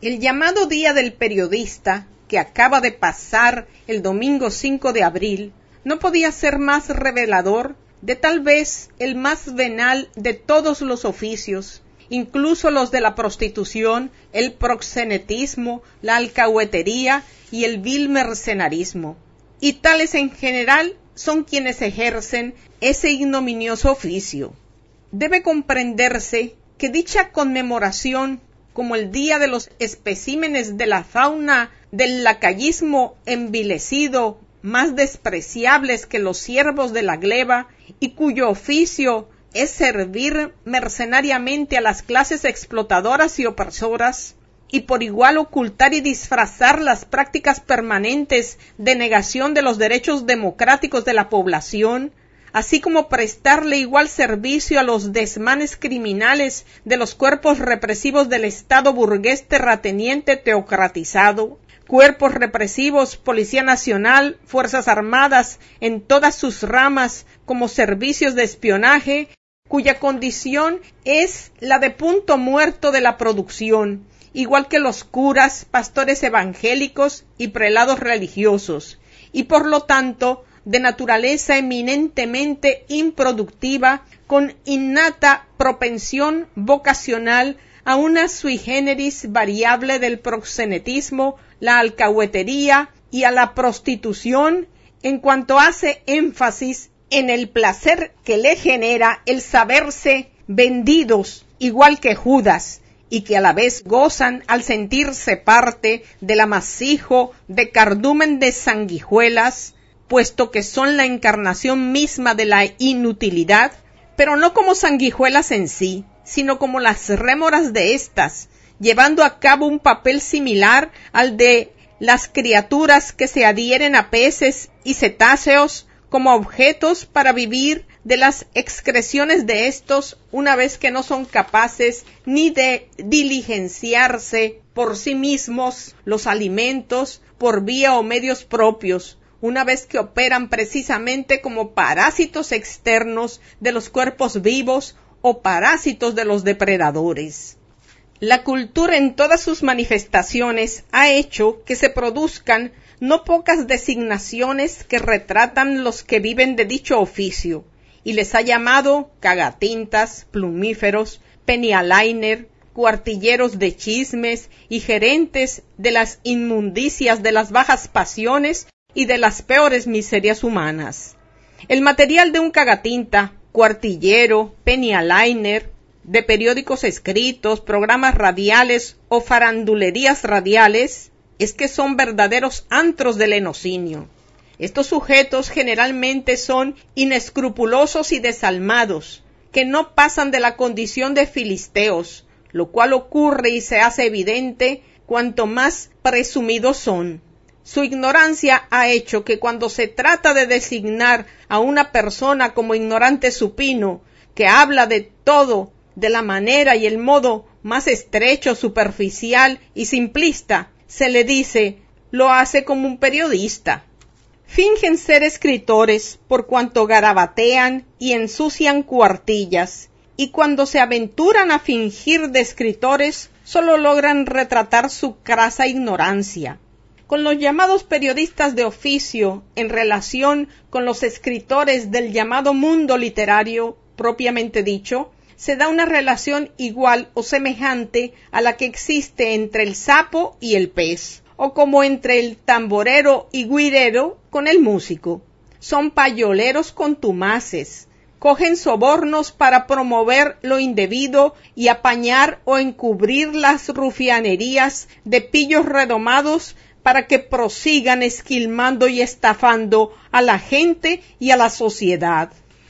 El llamado Día del Periodista, que acaba de pasar el domingo 5 de abril, no podía ser más revelador de tal vez el más venal de todos los oficios, incluso los de la prostitución, el proxenetismo, la alcahuetería y el vil mercenarismo. Y tales en general son quienes ejercen ese ignominioso oficio. Debe comprenderse que dicha conmemoración, como el Día de los Especímenes de la Fauna del lacayismo envilecido, más despreciables que los siervos de la gleba, y cuyo oficio es servir mercenariamente a las clases explotadoras y opresoras, y por igual ocultar y disfrazar las prácticas permanentes de negación de los derechos democráticos de la población, así como prestarle igual servicio a los desmanes criminales de los cuerpos represivos del Estado burgués terrateniente teocratizado, cuerpos represivos, Policía Nacional, Fuerzas Armadas, en todas sus ramas, como servicios de espionaje, cuya condición es la de punto muerto de la producción, igual que los curas, pastores evangélicos y prelados religiosos, y por lo tanto de naturaleza eminentemente improductiva, con innata propensión vocacional a una sui generis variable del proxenetismo, la alcahuetería y a la prostitución, en cuanto hace énfasis en el placer que le genera el saberse vendidos igual que Judas, y que a la vez gozan al sentirse parte del amasijo de cardumen de sanguijuelas, puesto que son la encarnación misma de la inutilidad, pero no como sanguijuelas en sí, sino como las rémoras de éstas, llevando a cabo un papel similar al de las criaturas que se adhieren a peces y cetáceos como objetos para vivir de las excreciones de estos, una vez que no son capaces ni de diligenciarse por sí mismos los alimentos por vía o medios propios, una vez que operan precisamente como parásitos externos de los cuerpos vivos o parásitos de los depredadores. La cultura en todas sus manifestaciones ha hecho que se produzcan no pocas designaciones que retratan los que viven de dicho oficio, y les ha llamado cagatintas, plumíferos, penny-a-liner, cuartilleros de chismes y gerentes de las inmundicias de las bajas pasiones y de las peores miserias humanas. El material de un cagatinta, cuartillero, penny-a-liner, de periódicos escritos, programas radiales o farandulerías radiales, es que son verdaderos antros del lenocinio. Estos sujetos generalmente son inescrupulosos y desalmados, que no pasan de la condición de filisteos, lo cual ocurre y se hace evidente cuanto más presumidos son. Su ignorancia ha hecho que cuando se trata de designar a una persona como ignorante supino, que habla de todo de la manera y el modo más estrecho, superficial y simplista, se le dice, lo hace como un periodista. Fingen ser escritores por cuanto garabatean y ensucian cuartillas, y cuando se aventuran a fingir de escritores, solo logran retratar su crasa ignorancia. Con los llamados periodistas de oficio, en relación con los escritores del llamado mundo literario, propiamente dicho, se da una relación igual o semejante a la que existe entre el sapo y el pez, o como entre el tamborero y güirero con el músico. Son payoleros contumaces, cogen sobornos para promover lo indebido y apañar o encubrir las rufianerías de pillos redomados para que prosigan esquilmando y estafando a la gente y a la sociedad.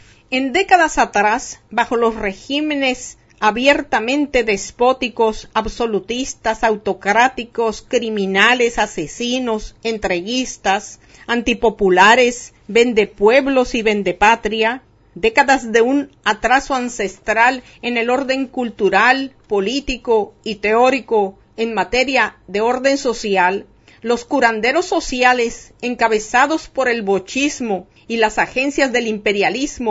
En décadas atrás, bajo los regímenes abiertamente despóticos, absolutistas, autocráticos, criminales, asesinos, entreguistas, antipopulares, vendepueblos y vendepatria, décadas de un atraso ancestral en el orden cultural, político y teórico en materia de orden social, los curanderos sociales, encabezados por el bochismo y las agencias del imperialismo,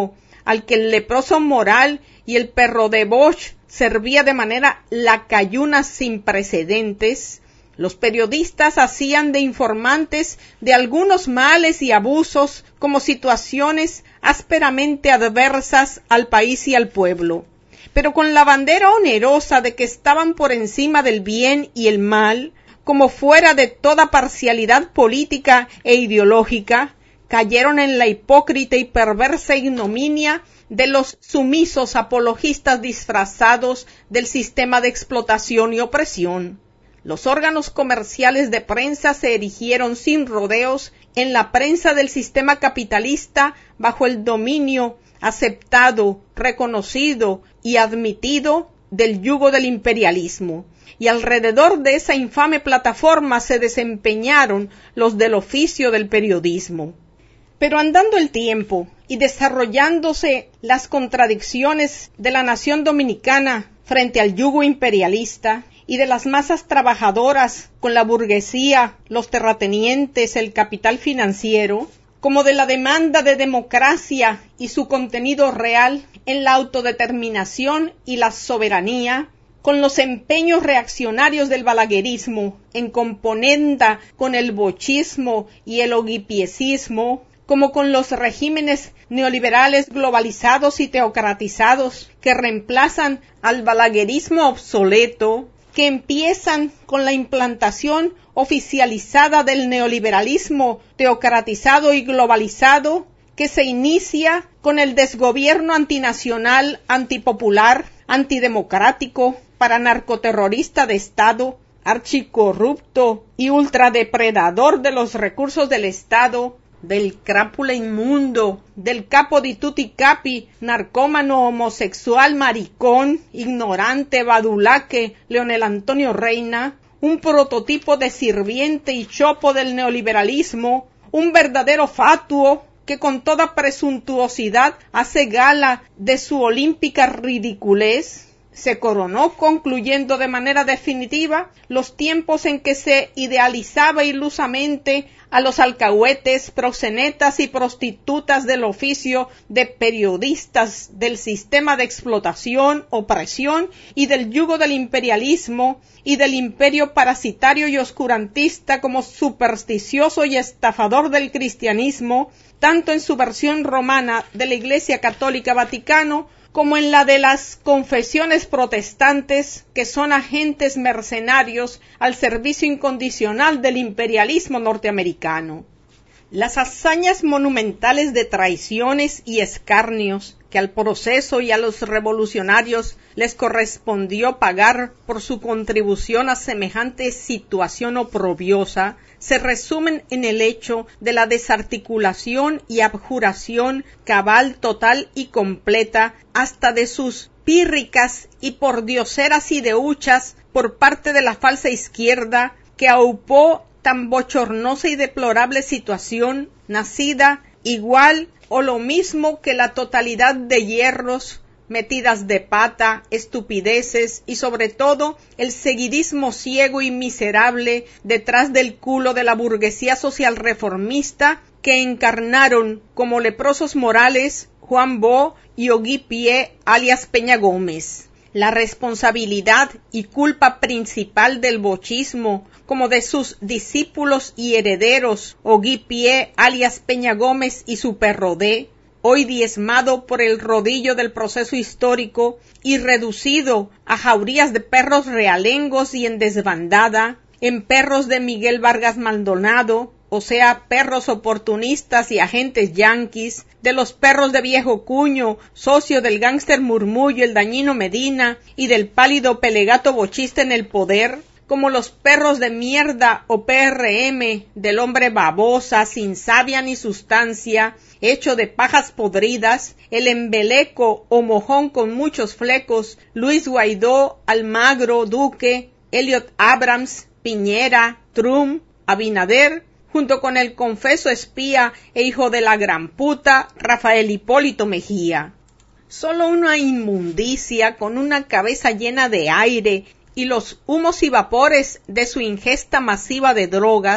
al que el leproso moral y el perro de Bosch servía de manera lacayuna sin precedentes, los periodistas hacían de informantes de algunos males y abusos como situaciones ásperamente adversas al país y al pueblo, pero con la bandera onerosa de que estaban por encima del bien y el mal, como fuera de toda parcialidad política e ideológica, cayeron en la hipócrita y perversa ignominia de los sumisos apologistas disfrazados del sistema de explotación y opresión. Los órganos comerciales de prensa se erigieron sin rodeos en la prensa del sistema capitalista bajo el dominio aceptado, reconocido y admitido del yugo del imperialismo. Y alrededor de esa infame plataforma se desempeñaron los del oficio del periodismo. Pero andando el tiempo y desarrollándose las contradicciones de la nación dominicana frente al yugo imperialista y de las masas trabajadoras con la burguesía, los terratenientes, el capital financiero, como de la demanda de democracia y su contenido real en la autodeterminación y la soberanía, con los empeños reaccionarios del balaguerismo en componenda con el bochismo y el oguipiecismo, como con los regímenes neoliberales globalizados y teocratizados que reemplazan al balaguerismo obsoleto, que empiezan con la implantación oficializada del neoliberalismo teocratizado y globalizado, que se inicia con el desgobierno antinacional, antipopular, antidemocrático, paranarcoterrorista de Estado, archicorrupto y ultradepredador de los recursos del Estado, del crápula inmundo, del capo di tutti capi, narcómano, homosexual, maricón, ignorante, badulaque, Leonel Antonio Reina, un prototipo de sirviente y chopo del neoliberalismo, un verdadero fatuo que con toda presuntuosidad hace gala de su olímpica ridiculez, se coronó concluyendo de manera definitiva los tiempos en que se idealizaba ilusamente a los alcahuetes, proxenetas y prostitutas del oficio de periodistas del sistema de explotación, opresión y del yugo del imperialismo y del imperio parasitario y oscurantista como supersticioso y estafador del cristianismo, tanto en su versión romana de la Iglesia Católica Vaticano como en la de las confesiones protestantes, que son agentes mercenarios al servicio incondicional del imperialismo norteamericano. Las hazañas monumentales de traiciones y escarnios que al proceso y a los revolucionarios les correspondió pagar por su contribución a semejante situación oprobiosa, se resumen en el hecho de la desarticulación y abjuración cabal, total y completa hasta de sus pírricas y pordioseras ideuchas por parte de la falsa izquierda que aupó tan bochornosa y deplorable situación, nacida igual o lo mismo que la totalidad de hierros, metidas de pata, estupideces y sobre todo el seguidismo ciego y miserable detrás del culo de la burguesía social reformista que encarnaron como leprosos morales Juan Bo y Ogui Pie alias Peña Gómez. La responsabilidad y culpa principal del bochismo, como de sus discípulos y herederos, Ogui Pie alias Peña Gómez y su perro D, hoy diezmado por el rodillo del proceso histórico y reducido a jaurías de perros realengos y en desbandada, en perros de Miguel Vargas Maldonado, o sea, perros oportunistas y agentes yanquis, de los perros de viejo cuño, socio del gángster Murmullo, el dañino Medina, y del pálido Pelegato bochista en el poder, como los perros de mierda o PRM, del hombre babosa, sin savia ni sustancia, hecho de pajas podridas, el embeleco o mojón con muchos flecos, Luis Guaidó, Almagro, Duque, Elliot Abrams, Piñera, Trump, Abinader, junto con el confeso espía e hijo de la gran puta, Rafael Hipólito Mejía. Solo una inmundicia con una cabeza llena de aire y los humos y vapores de su ingesta masiva de drogas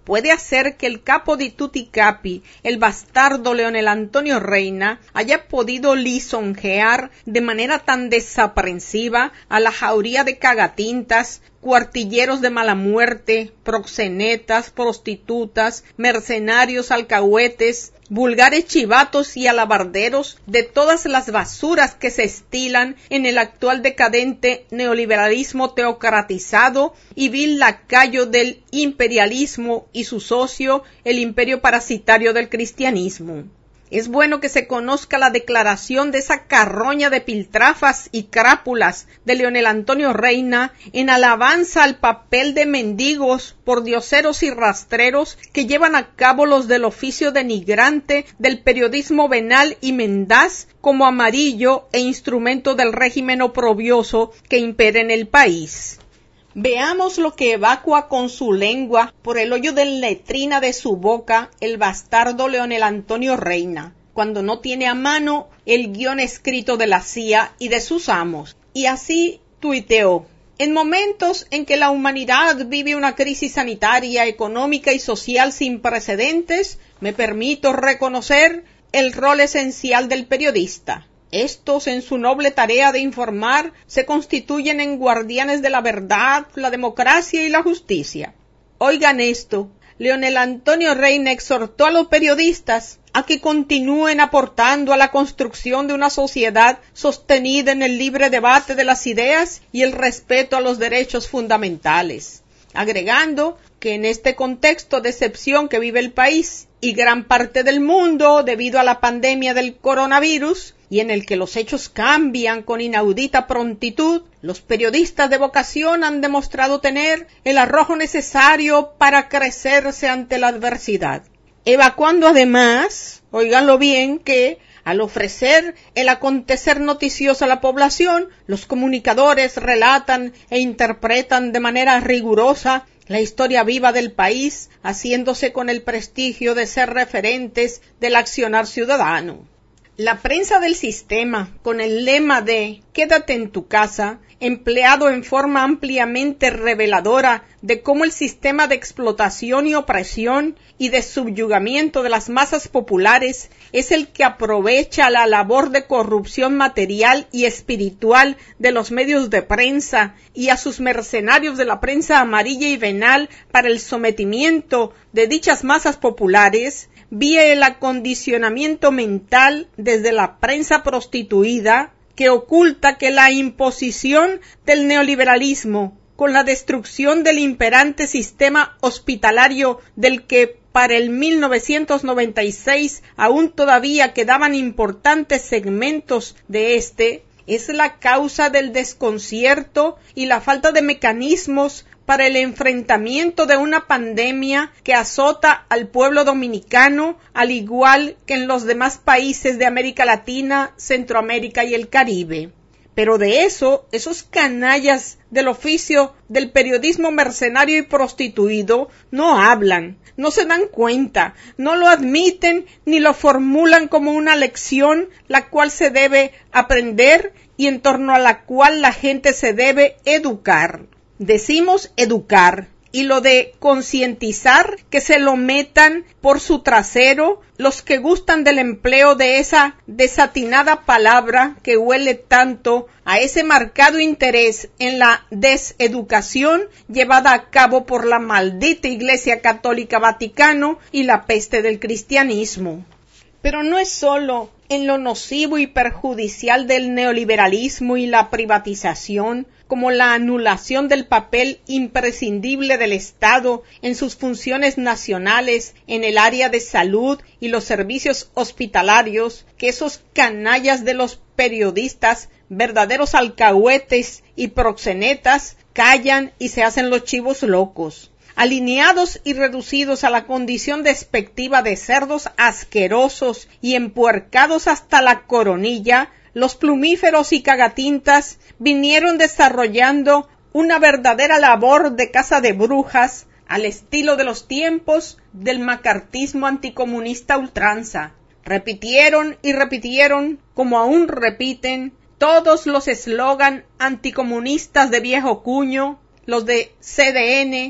puede hacer que el capo di tutti capi, el bastardo Leonel Antonio Reina, haya podido lisonjear de manera tan desaprensiva a la jauría de cagatintas, cuartilleros de mala muerte, proxenetas, prostitutas, mercenarios, alcahuetes, vulgares chivatos y alabarderos de todas las basuras que se estilan en el actual decadente neoliberalismo teocratizado y vil lacayo del imperialismo y su socio, el imperio parasitario del cristianismo. Es bueno que se conozca la declaración de esa carroña de piltrafas y crápulas de Leonel Antonio Reina en alabanza al papel de mendigos, pordioseros y rastreros que llevan a cabo los del oficio denigrante del periodismo venal y mendaz como amarillo e instrumento del régimen oprobioso que impera en el país. Veamos lo que evacua con su lengua por el hoyo de letrina de su boca el bastardo Leonel Antonio Reina, cuando no tiene a mano el guión escrito de la CIA y de sus amos. Y así tuiteó: en momentos en que la humanidad vive una crisis sanitaria, económica y social sin precedentes, me permito reconocer el rol esencial del periodista. Estos, en su noble tarea de informar, se constituyen en guardianes de la verdad, la democracia y la justicia. Oigan esto, Leonel Antonio Reina exhortó a los periodistas a que continúen aportando a la construcción de una sociedad sostenida en el libre debate de las ideas y el respeto a los derechos fundamentales, agregando que en este contexto de excepción que vive el país y gran parte del mundo debido a la pandemia del coronavirus, y en el que los hechos cambian con inaudita prontitud, los periodistas de vocación han demostrado tener el arrojo necesario para crecerse ante la adversidad. Evacuando además, óiganlo bien, que al ofrecer el acontecer noticioso a la población, los comunicadores relatan e interpretan de manera rigurosa la historia viva del país, haciéndose con el prestigio de ser referentes del accionar ciudadano. La prensa del sistema, con el lema de «Quédate en tu casa», empleado en forma ampliamente reveladora de cómo el sistema de explotación y opresión y de subyugamiento de las masas populares es el que aprovecha la labor de corrupción material y espiritual de los medios de prensa y a sus mercenarios de la prensa amarilla y venal para el sometimiento de dichas masas populares, vía el acondicionamiento mental desde la prensa prostituida que oculta que la imposición del neoliberalismo con la destrucción del imperante sistema hospitalario del que para el 1996 aún todavía quedaban importantes segmentos de este, es la causa del desconcierto y la falta de mecanismos para el enfrentamiento de una pandemia que azota al pueblo dominicano, al igual que en los demás países de América Latina, Centroamérica y el Caribe. Pero de eso, esos canallas del oficio del periodismo mercenario y prostituido no hablan, no se dan cuenta, no lo admiten ni lo formulan como una lección la cual se debe aprender y en torno a la cual la gente se debe educar. Decimos educar, y lo de concientizar, que se lo metan por su trasero los que gustan del empleo de esa desatinada palabra que huele tanto a ese marcado interés en la deseducación llevada a cabo por la maldita Iglesia Católica Vaticano y la peste del cristianismo. Pero no es solo en lo nocivo y perjudicial del neoliberalismo y la privatización, como la anulación del papel imprescindible del Estado en sus funciones nacionales en el área de salud y los servicios hospitalarios, que esos canallas de los periodistas, verdaderos alcahuetes y proxenetas, callan y se hacen los chivos locos. Alineados y reducidos a la condición despectiva de cerdos asquerosos y empuercados hasta la coronilla, los plumíferos y cagatintas vinieron desarrollando una verdadera labor de caza de brujas al estilo de los tiempos del macartismo anticomunista ultranza. Repitieron y repitieron, como aún repiten, todos los eslogan anticomunistas de viejo cuño, los de CDN,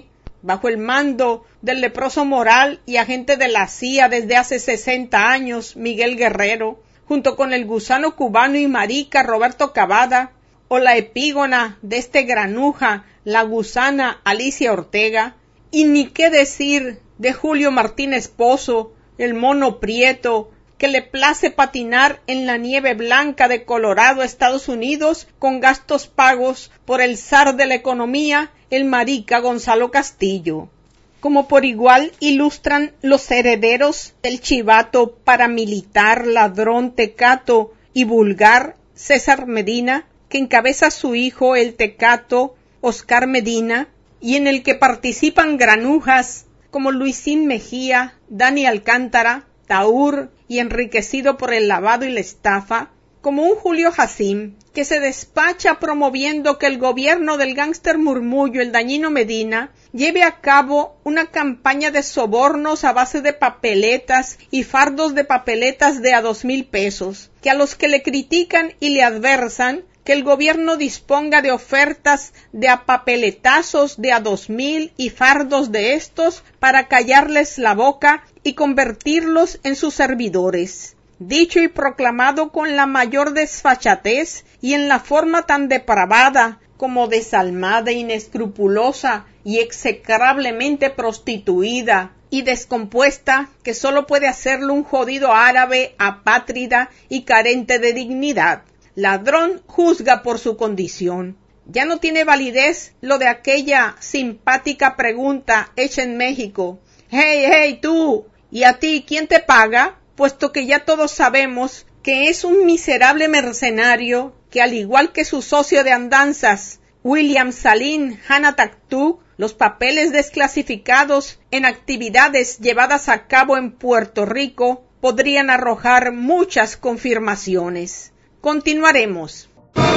bajo el mando del leproso moral y agente de la CIA desde hace 60 años, Miguel Guerrero, junto con el gusano cubano y marica Roberto Cavada, o la epígona de este granuja, la gusana Alicia Ortega, y ni qué decir de Julio Martínez Pozo, el mono prieto, que le place patinar en la nieve blanca de Colorado, Estados Unidos, con gastos pagos por el zar de la economía, el marica Gonzalo Castillo. Como por igual ilustran los herederos del chivato paramilitar, ladrón, tecato y vulgar César Medina, que encabeza a su hijo el tecato Oscar Medina, y en el que participan granujas como Luisín Mejía, Dani Alcántara, Taur y enriquecido por el lavado y la estafa, como un Julio Jacín, que se despacha promoviendo que el gobierno del gángster Murmullo, el dañino Medina, lleve a cabo una campaña de sobornos a base de papeletas y fardos de papeletas de a 2,000 pesos, que a los que le critican y le adversan que el gobierno disponga de ofertas de a papeletazos de a 2,000 y fardos de estos para callarles la boca y convertirlos en sus servidores. Dicho y proclamado con la mayor desfachatez y en la forma tan depravada como desalmada, inescrupulosa y execrablemente prostituida y descompuesta que sólo puede hacerlo un jodido árabe apátrida y carente de dignidad. Ladrón juzga por su condición. Ya no tiene validez lo de aquella simpática pregunta hecha en México. Hey, tú, ¿y a ti quién te paga? Puesto que ya todos sabemos que es un miserable mercenario que, al igual que su socio de andanzas, William Salim Hanna Taktuk, los papeles desclasificados en actividades llevadas a cabo en Puerto Rico podrían arrojar muchas confirmaciones. Continuaremos.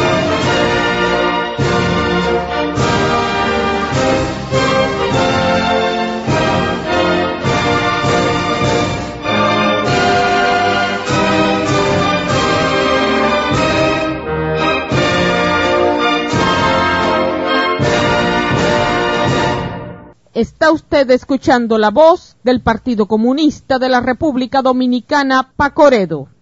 Está usted escuchando la voz del Partido Comunista de la República Dominicana, Pacoredo.